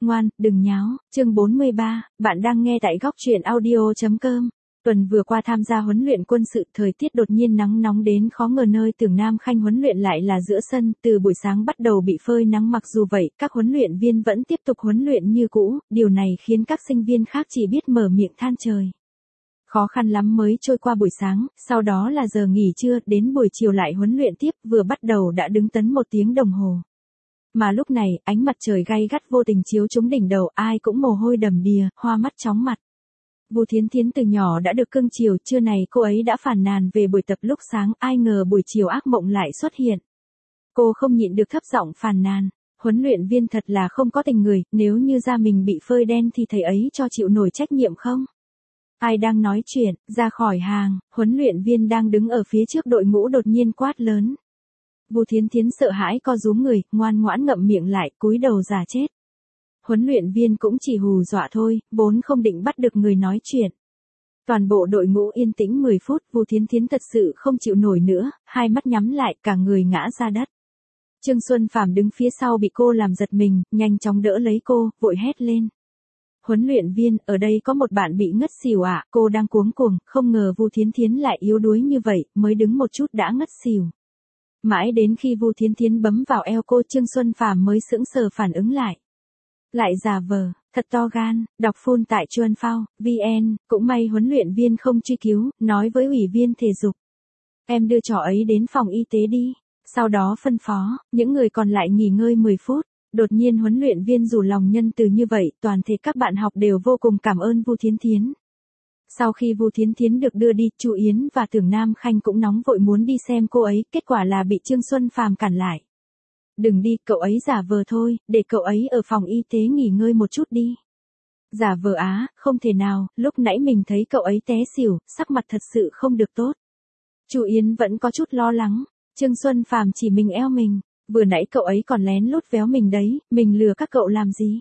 ngoan, đừng nháo. Chương 43, bạn đang nghe tại góc truyện audio.com. Tuần vừa qua tham gia huấn luyện quân sự, thời tiết đột nhiên nắng nóng đến khó ngờ, nơi Tưởng Nam Khanh huấn luyện lại là giữa sân, từ buổi sáng bắt đầu bị phơi nắng. Mặc dù vậy, các huấn luyện viên vẫn tiếp tục huấn luyện như cũ, điều này khiến các sinh viên khác chỉ biết mở miệng than trời. Khó khăn lắm mới trôi qua buổi sáng, sau đó là giờ nghỉ trưa, đến buổi chiều lại huấn luyện tiếp, vừa bắt đầu đã đứng tấn 1 tiếng đồng hồ. Mà lúc này, ánh mặt trời gay gắt vô tình chiếu trúng đỉnh đầu, ai cũng mồ hôi đầm đìa, hoa mắt chóng mặt. Vu Thiến Thiến từ nhỏ đã được cưng chiều, trưa này cô ấy đã phàn nàn về buổi tập lúc sáng, ai ngờ buổi chiều ác mộng lại xuất hiện. Cô không nhịn được thấp giọng phàn nàn, huấn luyện viên thật là không có tình người, nếu như da mình bị phơi đen thì thầy ấy cho chịu nổi trách nhiệm không? Ai đang nói chuyện, ra khỏi hàng, huấn luyện viên đang đứng ở phía trước đội ngũ đột nhiên quát lớn. Vu Thiến Thiến sợ hãi co rúm người, ngoan ngoãn ngậm miệng lại, cúi đầu giả chết. Huấn luyện viên cũng chỉ hù dọa thôi, vốn không định bắt được người nói chuyện. Toàn bộ đội ngũ yên tĩnh 10 phút, Vu Thiến Thiến thật sự không chịu nổi nữa, hai mắt nhắm lại, cả người ngã ra đất. Trương Xuân Phàm đứng phía sau bị cô làm giật mình, nhanh chóng đỡ lấy cô, vội hét lên. Huấn luyện viên, ở đây có một bạn bị ngất xỉu ạ. Cô đang cuống cuồng, không ngờ Vu Thiến Thiến lại yếu đuối như vậy, mới đứng một chút đã ngất xỉu. Mãi đến khi Vu Thiến Thiến bấm vào eo cô, Trương Xuân Phàm mới sững sờ phản ứng lại. Lại giả vờ, thật to gan. Đọc full tại Chuan Phao, VN, cũng may huấn luyện viên không truy cứu, nói với ủy viên thể dục. Em đưa trò ấy đến phòng y tế đi. Sau đó phân phó, những người còn lại nghỉ ngơi 10 phút. Đột nhiên huấn luyện viên rủ lòng nhân từ như vậy, toàn thể các bạn học đều vô cùng cảm ơn Vu Thiến Thiến. Sau khi Vu Thiến Thiến được đưa đi, Chu Yến và Tưởng Nam Khanh cũng nóng vội muốn đi xem cô ấy, kết quả là bị Trương Xuân Phàm cản lại. Đừng đi, cậu ấy giả vờ thôi, để cậu ấy ở phòng y tế nghỉ ngơi một chút đi. Giả vờ á, không thể nào, lúc nãy mình thấy cậu ấy té xỉu, sắc mặt thật sự không được tốt. Chu Yến vẫn có chút lo lắng, Trương Xuân Phàm chỉ mình eo mình, vừa nãy cậu ấy còn lén lút véo mình đấy, mình lừa các cậu làm gì?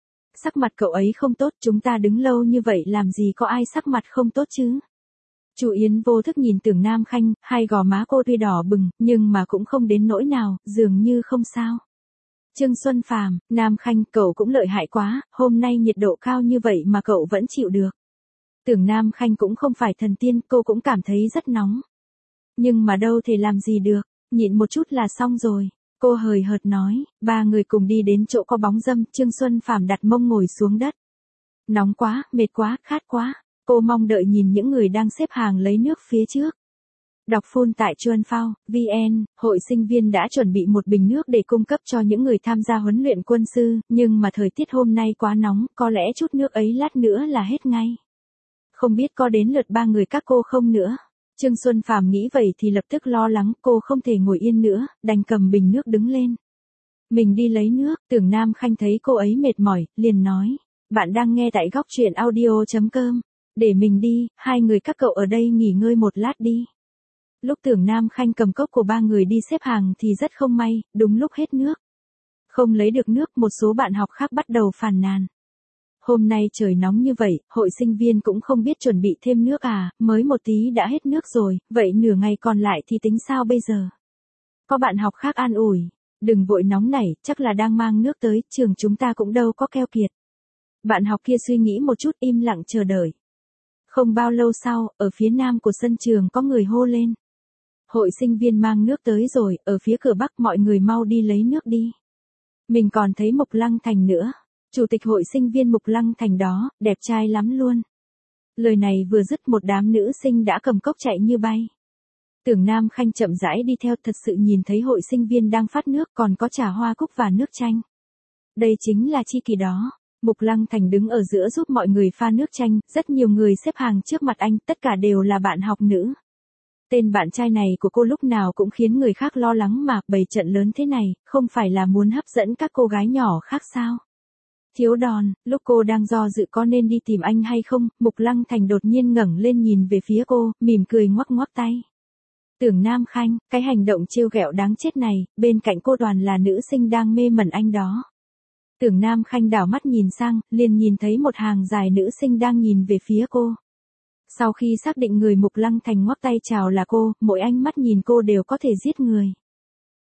Sắc mặt cậu ấy không tốt, chúng ta đứng lâu như vậy làm gì có ai sắc mặt không tốt chứ? Chu Yến vô thức nhìn Tưởng Nam Khanh, hai gò má cô tuy đỏ bừng, nhưng mà cũng không đến nỗi nào, dường như không sao. Trương Xuân Phàm, Nam Khanh, cậu cũng lợi hại quá, hôm nay nhiệt độ cao như vậy mà cậu vẫn chịu được. Tưởng Nam Khanh cũng không phải thần tiên, cô cũng cảm thấy rất nóng. Nhưng mà đâu thể làm gì được, nhịn một chút là xong rồi. Cô hời hợt nói, ba người cùng đi đến chỗ có bóng râm, Trương Xuân Phàm đặt mông ngồi xuống đất. Nóng quá, mệt quá, khát quá. Cô mong đợi nhìn những người đang xếp hàng lấy nước phía trước. Đọc full tại Chuan Phao, VN, hội sinh viên đã chuẩn bị một bình nước để cung cấp cho những người tham gia huấn luyện quân sư, nhưng mà thời tiết hôm nay quá nóng, có lẽ chút nước ấy lát nữa là hết ngay. Không biết có đến lượt ba người các cô không nữa. Trương Xuân Phàm nghĩ vậy thì lập tức lo lắng, cô không thể ngồi yên nữa, đành cầm bình nước đứng lên. Mình đi lấy nước. Tưởng Nam Khanh thấy cô ấy mệt mỏi, liền nói, bạn đang nghe tại góc truyện audio.com. Để mình đi, hai người các cậu ở đây nghỉ ngơi một lát đi. Lúc Tưởng Nam Khanh cầm cốc của ba người đi xếp hàng thì rất không may, đúng lúc hết nước. Không lấy được nước, một số bạn học khác bắt đầu phàn nàn. Hôm nay trời nóng như vậy, hội sinh viên cũng không biết chuẩn bị thêm nước à, mới một tí đã hết nước rồi, vậy nửa ngày còn lại thì tính sao bây giờ? Có bạn học khác an ủi, đừng vội nóng nảy, chắc là đang mang nước tới, trường chúng ta cũng đâu có keo kiệt. Bạn học kia suy nghĩ một chút, im lặng chờ đợi. Không bao lâu sau, ở phía nam của sân trường có người hô lên. Hội sinh viên mang nước tới rồi, ở phía cửa bắc, mọi người mau đi lấy nước đi. Mình còn thấy Mục Lăng Thành nữa. Chủ tịch hội sinh viên Mục Lăng Thành đó, đẹp trai lắm luôn. Lời này vừa dứt, một đám nữ sinh đã cầm cốc chạy như bay. Tưởng Nam Khanh chậm rãi đi theo, thật sự nhìn thấy hội sinh viên đang phát nước, còn có trà hoa cúc và nước chanh. Đây chính là chi kỷ đó. Mục Lăng Thành đứng ở giữa giúp mọi người pha nước chanh, rất nhiều người xếp hàng trước mặt anh, tất cả đều là bạn học nữ. Tên bạn trai này của cô lúc nào cũng khiến người khác lo lắng mà, bày trận lớn thế này, không phải là muốn hấp dẫn các cô gái nhỏ khác sao? Thiếu đòn, lúc cô đang do dự có nên đi tìm anh hay không, Mục Lăng Thành đột nhiên ngẩng lên nhìn về phía cô, mỉm cười ngoắc ngoắc tay. Tưởng Nam Khanh, cái hành động trêu ghẹo đáng chết này, bên cạnh cô toàn là nữ sinh đang mê mẩn anh đó. Tưởng Nam Khanh đảo mắt nhìn sang, liền nhìn thấy một hàng dài nữ sinh đang nhìn về phía cô. Sau khi xác định người, Mục Lăng Thành ngoắc tay chào là cô, mỗi ánh mắt nhìn cô đều có thể giết người.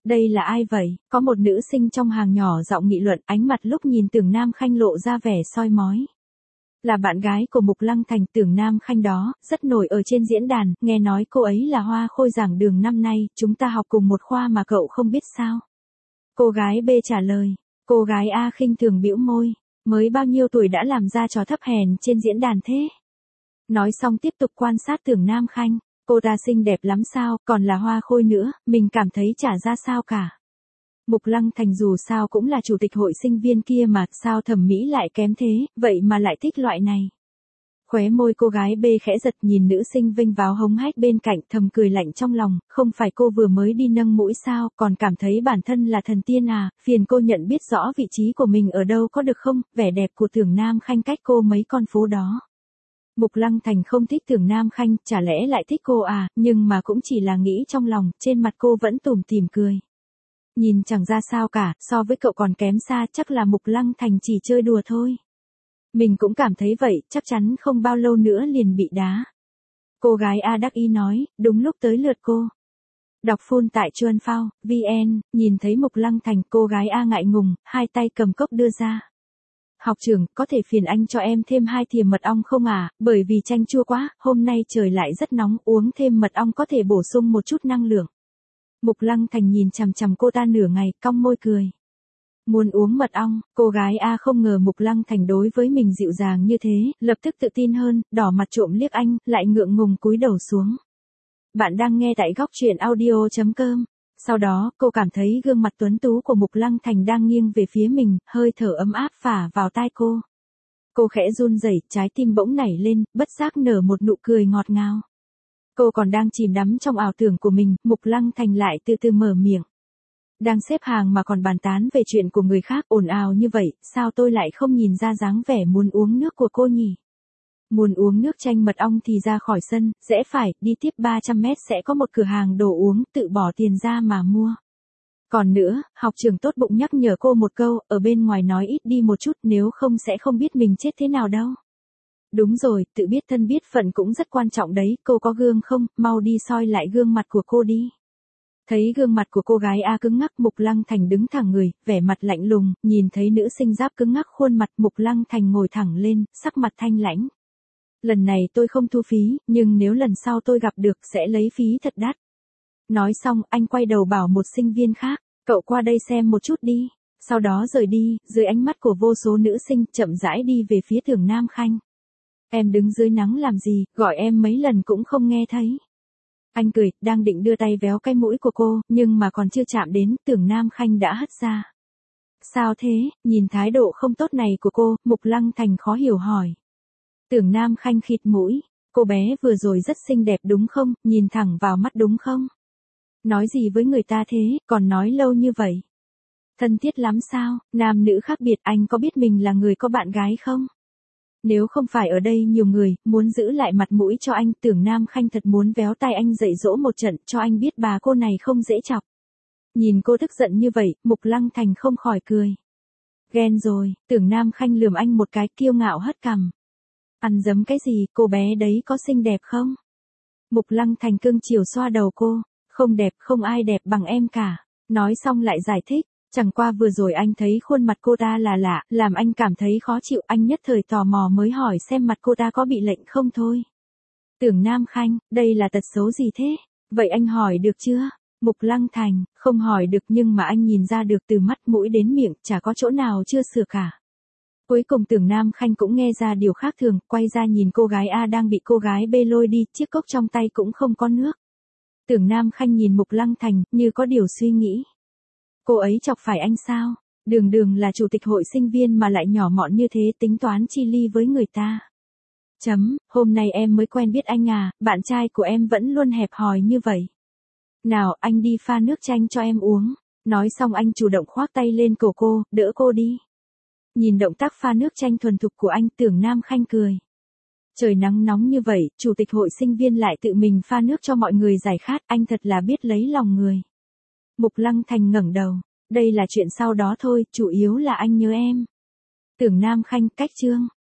Đây là ai vậy? Có một nữ sinh trong hàng nhỏ giọng nghị luận, ánh mặt lúc nhìn Tưởng Nam Khanh lộ ra vẻ soi mói. Là bạn gái của Mục Lăng Thành. Tưởng Nam Khanh đó, rất nổi ở trên diễn đàn, nghe nói cô ấy là hoa khôi giảng đường năm nay, chúng ta học cùng một khoa mà cậu không biết sao? Cô gái B trả lời. Cô gái A khinh thường bĩu môi, mới bao nhiêu tuổi đã làm ra trò thấp hèn trên diễn đàn thế? Nói xong tiếp tục quan sát Tưởng Nam Khanh. Cô ta xinh đẹp lắm sao, còn là hoa khôi nữa, mình cảm thấy chả ra sao cả. Mục Lăng Thành dù sao cũng là chủ tịch hội sinh viên kia mà, sao thẩm mỹ lại kém thế, vậy mà lại thích loại này. Khóe môi cô gái B khẽ giật, nhìn nữ sinh vênh váo hống hách bên cạnh, thầm cười lạnh trong lòng, không phải cô vừa mới đi nâng mũi sao, còn cảm thấy bản thân là thần tiên à, phiền cô nhận biết rõ vị trí của mình ở đâu có được không, vẻ đẹp của Tưởng Nam Khanh cách cô mấy con phố đó. Mục Lăng Thành không thích Tưởng Nam Khanh, chả lẽ lại thích cô à, nhưng mà cũng chỉ là nghĩ trong lòng, trên mặt cô vẫn tủm tỉm cười. Nhìn chẳng ra sao cả, so với cậu còn kém xa, chắc là Mục Lăng Thành chỉ chơi đùa thôi. Mình cũng cảm thấy vậy, chắc chắn không bao lâu nữa liền bị đá. Cô gái A đắc ý nói, đúng lúc tới lượt cô. Đọc full tại Chuan Phao, VN, nhìn thấy Mục Lăng Thành, cô gái A ngại ngùng, hai tay cầm cốc đưa ra. Học trưởng, có thể phiền anh cho em thêm 2 thìa mật ong không à, bởi vì chanh chua quá, hôm nay trời lại rất nóng, uống thêm mật ong có thể bổ sung một chút năng lượng. Mục Lăng Thành nhìn chằm chằm cô ta nửa ngày, cong môi cười. Muốn uống mật ong, cô gái A không ngờ Mục Lăng Thành đối với mình dịu dàng như thế, lập tức tự tin hơn, đỏ mặt trộm liếc anh, lại ngượng ngùng cúi đầu xuống. Bạn đang nghe tại góc truyện audio.com. Sau đó, cô cảm thấy gương mặt tuấn tú của Mục Lăng Thành đang nghiêng về phía mình, hơi thở ấm áp phả vào tai cô. Cô khẽ run rẩy, trái tim bỗng nảy lên, bất giác nở một nụ cười ngọt ngào. Cô còn đang chìm đắm trong ảo tưởng của mình, Mục Lăng Thành lại từ từ mở miệng. Đang xếp hàng mà còn bàn tán về chuyện của người khác, ồn ào như vậy, sao tôi lại không nhìn ra dáng vẻ muốn uống nước của cô nhỉ? Muốn uống nước chanh mật ong thì ra khỏi sân, rẽ phải, đi tiếp 300 mét sẽ có một cửa hàng đồ uống, tự bỏ tiền ra mà mua. Còn nữa, học trưởng tốt bụng nhắc nhở cô một câu, ở bên ngoài nói ít đi một chút, nếu không sẽ không biết mình chết thế nào đâu. Đúng rồi, tự biết thân biết phận cũng rất quan trọng đấy, cô có gương không, mau đi soi lại gương mặt của cô đi. Thấy gương mặt của cô gái A cứng ngắc, Mục Lăng Thành đứng thẳng người, vẻ mặt lạnh lùng, nhìn thấy nữ sinh giáp cứng ngắc khuôn mặt, Mục Lăng Thành ngồi thẳng lên, sắc mặt thanh lãnh. Lần này tôi không thu phí, nhưng nếu lần sau tôi gặp được sẽ lấy phí thật đắt. Nói xong, anh quay đầu bảo một sinh viên khác, cậu qua đây xem một chút đi. Sau đó rời đi, dưới ánh mắt của vô số nữ sinh, chậm rãi đi về phía Tưởng Nam Khanh. Em đứng dưới nắng làm gì, gọi em mấy lần cũng không nghe thấy. Anh cười, đang định đưa tay véo cái mũi của cô, nhưng mà còn chưa chạm đến, Tưởng Nam Khanh đã hất ra. Sao thế, nhìn thái độ không tốt này của cô, Mục Lăng Thành khó hiểu hỏi. Tưởng Nam Khanh khịt mũi, cô bé vừa rồi rất xinh đẹp đúng không, nhìn thẳng vào mắt đúng không? Nói gì với người ta thế, còn nói lâu như vậy? Thân thiết lắm sao, nam nữ khác biệt, anh có biết mình là người có bạn gái không? Nếu không phải ở đây nhiều người, muốn giữ lại mặt mũi cho anh, Tưởng Nam Khanh thật muốn véo tay anh dạy dỗ một trận, cho anh biết bà cô này không dễ chọc. Nhìn cô tức giận như vậy, Mục Lăng Thành không khỏi cười. Ghen rồi, Tưởng Nam Khanh lườm anh một cái, kiêu ngạo hất cằm. Ăn dấm cái gì, cô bé đấy có xinh đẹp không? Mục Lăng Thành cưng chiều xoa đầu cô, không đẹp, không ai đẹp bằng em cả. Nói xong lại giải thích, chẳng qua vừa rồi anh thấy khuôn mặt cô ta là lạ, làm anh cảm thấy khó chịu, anh nhất thời tò mò mới hỏi xem mặt cô ta có bị lệnh không thôi. Tưởng Nam Khanh, đây là tật xấu gì thế? Vậy anh hỏi được chưa? Mục Lăng Thành, không hỏi được nhưng mà anh nhìn ra được từ mắt mũi đến miệng, chả có chỗ nào chưa sửa cả. Cuối cùng Tưởng Nam Khanh cũng nghe ra điều khác thường, quay ra nhìn cô gái A đang bị cô gái B lôi đi, chiếc cốc trong tay cũng không có nước. Tưởng Nam Khanh nhìn Mục Lăng Thành, như có điều suy nghĩ. Cô ấy chọc phải anh sao? Đường đường là chủ tịch hội sinh viên mà lại nhỏ mọn như thế, tính toán chi ly với người ta. Hôm nay em mới quen biết anh à, bạn trai của em vẫn luôn hẹp hòi như vậy. Nào, anh đi pha nước chanh cho em uống. Nói xong anh chủ động khoác tay lên cổ cô, đỡ cô đi. Nhìn động tác pha nước chanh thuần thục của anh, Tưởng Nam Khanh cười. Trời nắng nóng như vậy, chủ tịch hội sinh viên lại tự mình pha nước cho mọi người giải khát, anh thật là biết lấy lòng người. Mục Lăng Thành ngẩng đầu, đây là chuyện sau đó thôi, chủ yếu là anh nhớ em. Tưởng Nam Khanh, cách chương.